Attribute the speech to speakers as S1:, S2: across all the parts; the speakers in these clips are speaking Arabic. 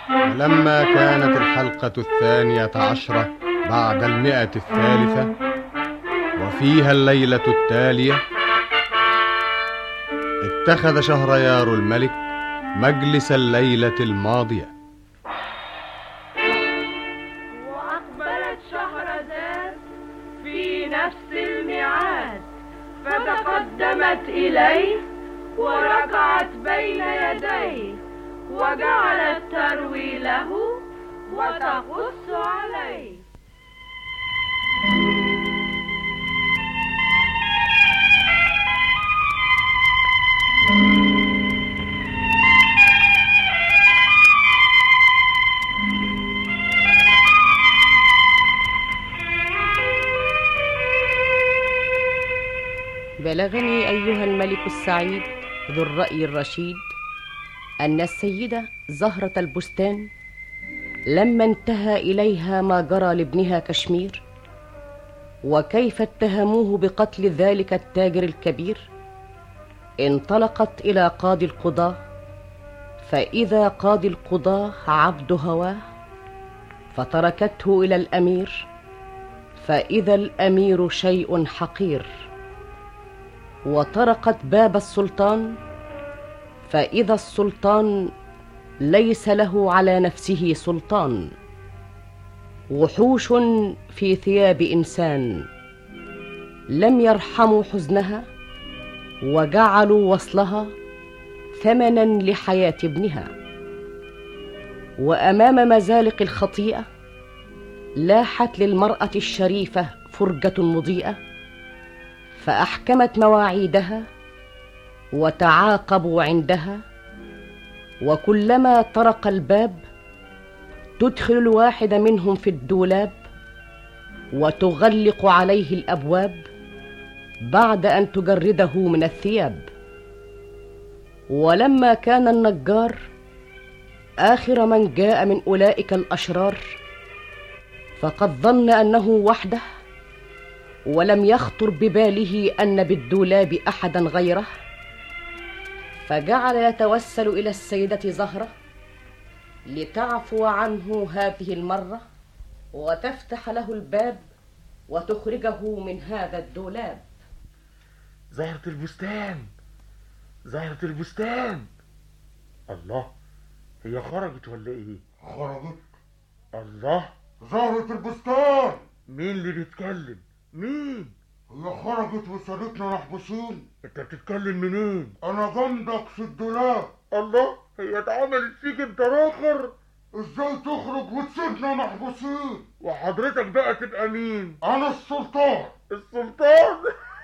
S1: ولما كانت الحلقة 12 بعد 100 وفيها الليلة التالية، اتخذ شهريار الملك مجلس الليلة الماضية.
S2: وأقبلت شهرزاد في نفس الميعاد، فتقدمت إليه وركعت بين يديه، وجعلت تروي له وتقص عليه.
S3: بلغني أيها الملك السعيد ذو الرأي الرشيد أن السيدة زهرة البستان لما انتهى إليها ما جرى لابنها كشمير، وكيف اتهموه بقتل ذلك التاجر الكبير، انطلقت إلى قاضي القضاة، فإذا قاضي القضاة عبد هواه، فتركته إلى الأمير، فإذا الأمير شيء حقير، وطرقت باب السلطان، فإذا السلطان ليس له على نفسه سلطان، وحوش في ثياب إنسان لم يرحموا حزنها، وجعلوا وصلها ثمنا لحياة ابنها. وأمام مزالق الخطيئة لاحت للمرأة الشريفة فرجة مضيئة، فأحكمت مواعيدها وتعاقبوا عندها، وكلما طرق الباب تدخل الواحد منهم في الدولاب، وتغلق عليه الأبواب بعد أن تجرده من الثياب. ولما كان النجار آخر من جاء من أولئك الأشرار، فقد ظن أنه وحده، ولم يخطر بباله أن بالدولاب أحدا غيره، فجعل يتوسل إلى السيدة زهرة لتعفو عنه هذه المرة، وتفتح له الباب وتخرجه من هذا الدولاب.
S4: زهرة البستان، زهرة البستان، الله، هي خرجت ولا ايه؟
S5: خرجت.
S4: الله،
S5: زهرة البستان.
S4: مين اللي بيتكلم؟ مين؟
S5: هي خرجت وسابتنا محبوسين.
S4: انت بتتكلم منين؟
S5: انا جنبك في الدولاب.
S4: الله، هي اتعملت فيك انت راخر؟
S5: ازاي تخرج وتسيبنا محبوسين؟
S4: وحضرتك بقى تبقى مين؟
S5: انا السلطان.
S4: السلطان؟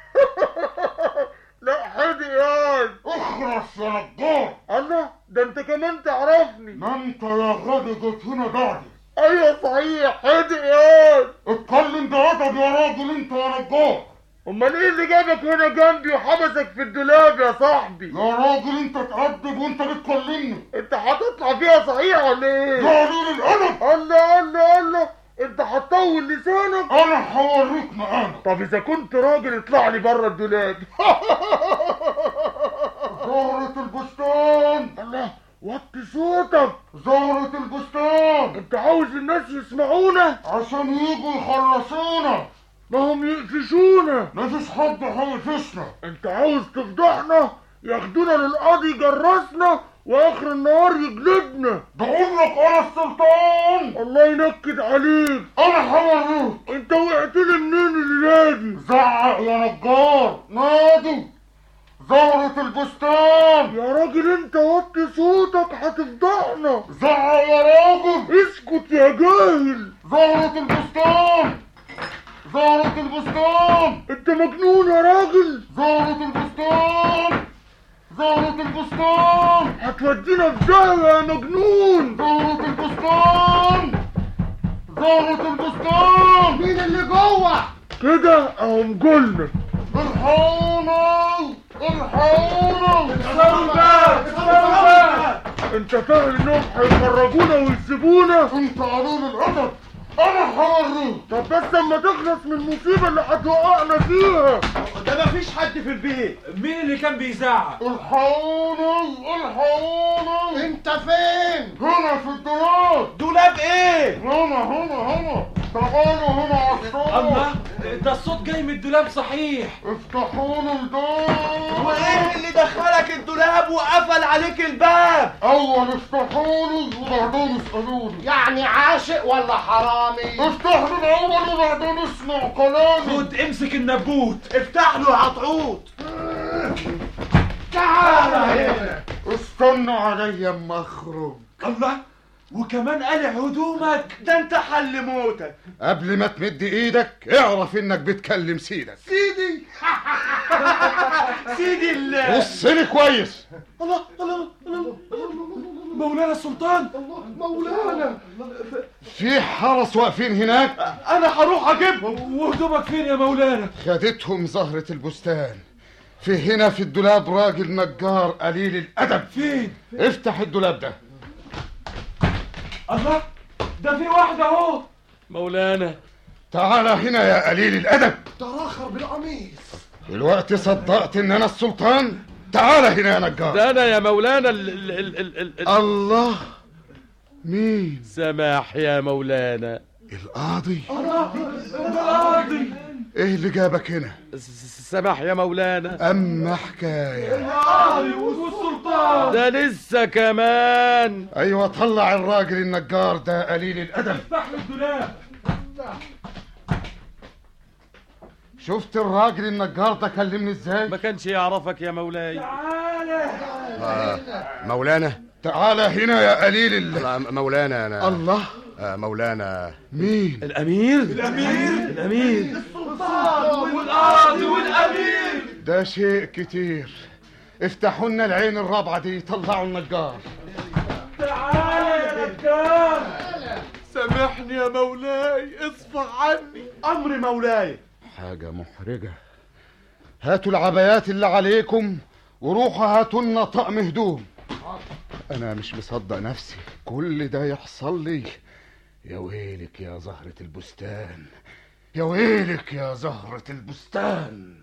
S4: لا حدي ياض،
S5: اخرس يا نجار.
S4: الله، ده انت كمان تعرفني.
S5: ما انت يا غبي جيت هنا بعدي.
S4: ايوه صحيح، حدي ياض.
S5: اتكلم بأدب يا راجل انت يا نجار.
S4: امال ايه اللي جابك هنا جنبي وحبسك في الدولاب يا صاحبي؟
S5: يا راجل انت تأدب وانت بتكلمني.
S4: انت هتطلع فيها صحيح ولا ايه؟
S5: يا قليل الادب.
S4: الله الله الله، انت هتطول لسانك.
S5: انا هوريك مقامك.
S4: طب اذا كنت راجل اطلع لي بره الدولاب.
S5: زهرة البستان.
S4: الله، وطي صوتك.
S5: زهرة البستان.
S4: انت عاوز الناس يسمعونا
S5: عشان يجوا يخلصونا.
S4: ما هم يقفشونا.
S5: مفيش حد هيقفشنا.
S4: انت عاوز تفضحنا، ياخدونا للقاضي يجرسنا، واخر النهار يجلدنا.
S5: بقول لك انا السلطان.
S4: الله ينكد عليك.
S5: انا هوريك.
S4: انت وقعت لي منين الليله دي؟
S5: زعق يا نجار، نادي. زهرة البستان.
S4: يا راجل انت وطي صوتك هتفضحنا.
S5: زعق يا راجل.
S4: اسكت يا جاهل.
S5: زهرة البستان. زهرة البستان.
S4: انت مجنون يا راجل.
S5: زهرة البستان. زهرة البستان.
S4: هتودينا في داهية يا مجنون.
S5: زهرة البستان. زهرة البستان.
S6: مين اللي جوه؟
S4: كده اهم قلنا.
S5: الحقوني الحقوني.
S4: انت فاهم انهم هيخرجونا ويسيبونا؟
S5: انت قليل الادب. انا هوريك.
S4: طب بس اما تخلص من المصيبه اللي هتوقعنا فيها.
S6: ده مفيش حد في البيت.
S7: مين اللي كان بيزعق؟
S5: الحقوني الحقوني.
S6: انت فين؟
S5: هنا في الدولاب. تعالوا هنا على الصوت.
S6: الله، ده الصوت جاي من الدولاب صحيح.
S5: افتحوا له الباب.
S6: وايه اللي دخلك الدولاب وقفل عليك الباب؟
S5: اول افتحوا له وبعدين اسالوني.
S7: يعني عاشق ولا حرامي؟
S5: افتح له الاول وبعدين اسمع كلامي.
S6: خد امسك النبوت، افتح له عطعوط.
S7: تعال هنا.
S5: استنى عليا اما اخرج.
S6: الله، وكمان قلع هدومك، ده انت حل موتك.
S1: قبل ما تمد ايدك اعرف انك بتكلم سيدك.
S6: سيدي سيدي
S1: بص لي كويس.
S6: الله الله الله، مولانا السلطان.
S7: مولانا
S1: في حرس واقفين هناك.
S6: انا هروح اجيبهم. وهدومك فين يا مولانا؟
S1: خدتهم زهرة البستان. في هنا في الدولاب راجل نجار قليل الادب.
S6: فين؟
S1: افتح الدولاب ده.
S6: الله، ده في واحدة اهو. مولانا
S1: تعال هنا يا قليل الادب.
S7: تراخر بالقميص.
S1: دلوقتي صدقت ان انا السلطان؟ تعال هنا يا نجار.
S6: ده انا يا مولانا
S1: الله، مين؟
S6: سماح يا مولانا.
S1: القاضي.
S6: القاضي.
S1: ايه اللي جابك هنا؟
S6: سماح يا مولانا.
S1: اما حكايه.
S6: القاضي والسلطان ده لسه كمان.
S1: ايوه، طلع الراجل النجار ده قليل الادب.
S6: افتح له الدولاب.
S1: شفت الراجل النجار ده كلمني ازاي؟
S6: ما كانش يعرفك يا مولاي. تعالى.
S1: مولانا تعال هنا يا قليل
S8: مولانا انا.
S1: الله،
S8: مولانا.
S1: مين؟
S6: الامير. الامير السلطان والقاضي والامير.
S1: ده شيء كتير. افتحوا لنا العين الرابعه دي، طلعوا النجار.
S6: تعالى يا نجار. سامحني يا مولاي، اصفح عني. امر مولاي.
S1: حاجه محرجه. هاتوا العبايات اللي عليكم وروحوا هاتوا لنا طقم هدوم. انا مش مصدق نفسي، كل ده يحصل لي. يا ويلك يا زهرة البستان، يا ويلك يا زهرة البستان.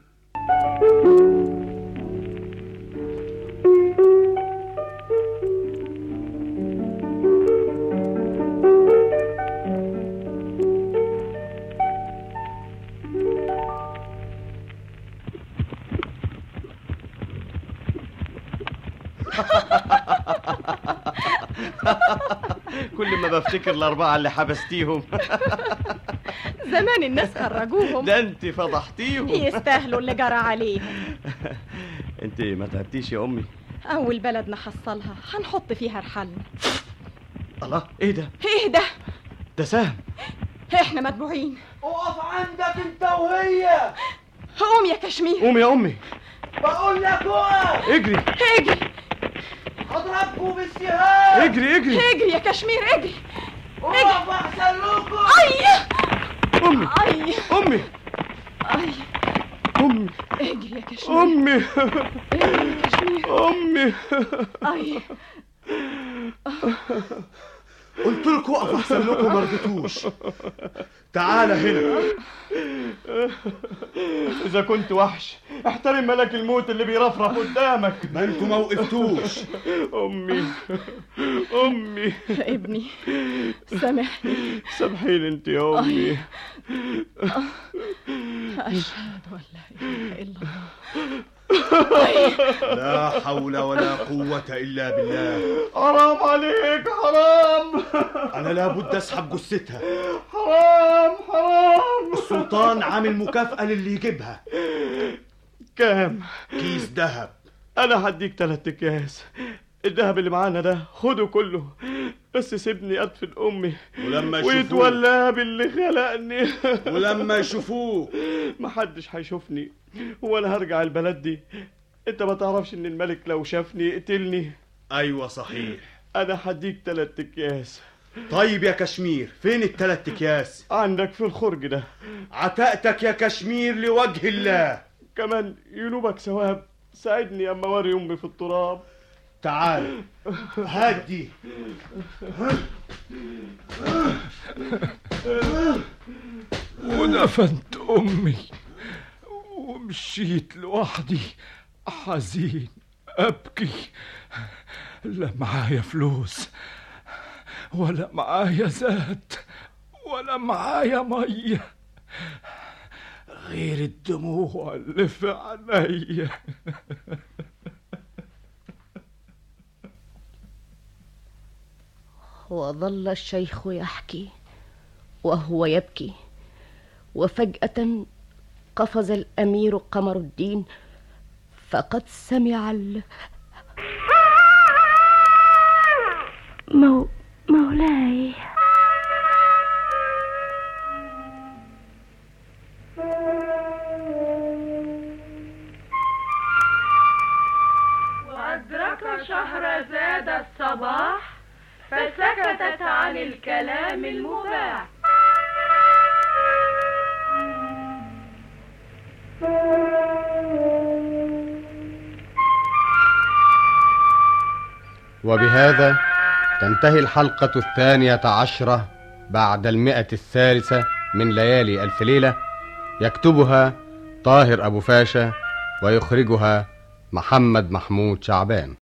S8: كل ما بفتكر الأربعة اللي حبستيهم.
S9: زمان الناس خرجوهم.
S8: ده انت فضحتيهم.
S9: يستاهلوا اللي جرى عليهم.
S8: انت ما تعبتيش يا أمي؟
S9: أول بلد نحصلها هنحط فيها رحالنا.
S8: الله، ايه ده؟
S9: ايه ده؟
S8: ده سهم.
S9: احنا متبوعين.
S6: اقف عندك انت وهي.
S9: قوم يا كشمير.
S8: قوم يا أمي.
S6: بقول لك اقف.
S8: اجري
S9: اجري
S6: هضربكم بالسهام.
S8: اجري اجري
S9: اجري يا كشمير، اجري.
S6: اقف احسن لكم.
S8: أمي
S9: اي
S8: أمي
S9: اي
S8: أمي
S9: اجري يا كشمير.
S8: أمي
S9: اجري يا كشمير.
S8: أمي.
S9: اي
S6: قلت لكم اقف احسن لكم، ما رضيتوش. تعالى هنا.
S8: إذا كنت وحش احترم ملك الموت اللي بيرفرف قدامك.
S6: ما انتوا ما وقفتوش.
S8: أمي أمي
S9: ابني سامحني.
S8: سامحيني انت يا أمي.
S9: أشهد أن لا إله إلا الله.
S6: لا حول ولا قوة إلا بالله.
S8: حرام عليك، حرام.
S6: أنا لابد أسحب جثتها.
S8: حرام حرام.
S6: السلطان عامل مكافأة للي يجيبها.
S8: كام؟
S6: كيس ذهب.
S8: أنا هديك 3 أكياس. الذهب اللي معانا ده خده كله، بس سيبني أدفن أمي
S6: ولما يشوفوه
S8: ويتولى باللي خلقني.
S6: ولما يشوفوه
S8: محدش هيشوفني ولا هرجع البلد دي. انت ما تعرفش ان الملك لو شافني يقتلني.
S6: أيوة صحيح.
S8: انا هديك 3 أكياس.
S6: طيب يا كشمير، فين ال3 أكياس؟
S8: عندك في الخرج ده.
S6: عتقتك يا كشمير لوجه الله.
S8: كمان ينوبك ثواب، ساعدني اما اوري امي في التراب.
S6: تعال هدي.
S10: ودفنت امي ومشيت لوحدي حزين ابكي. لا معايا فلوس ولا معايا زاد ولا معايا مية غير الدموع اللي في عينيا.
S3: وظل الشيخ يحكي وهو يبكي، وفجأة قفز الأمير قمر الدين فقد سمع
S2: مولاي. وأدرك شهرزاد الصباح فسكتت عن الكلام المباح.
S11: وبهذا تنتهي الحلقة 12 بعد 100 من ليالي ألف ليلة، يكتبها طاهر أبو فاشا ويخرجها محمد محمود شعبان.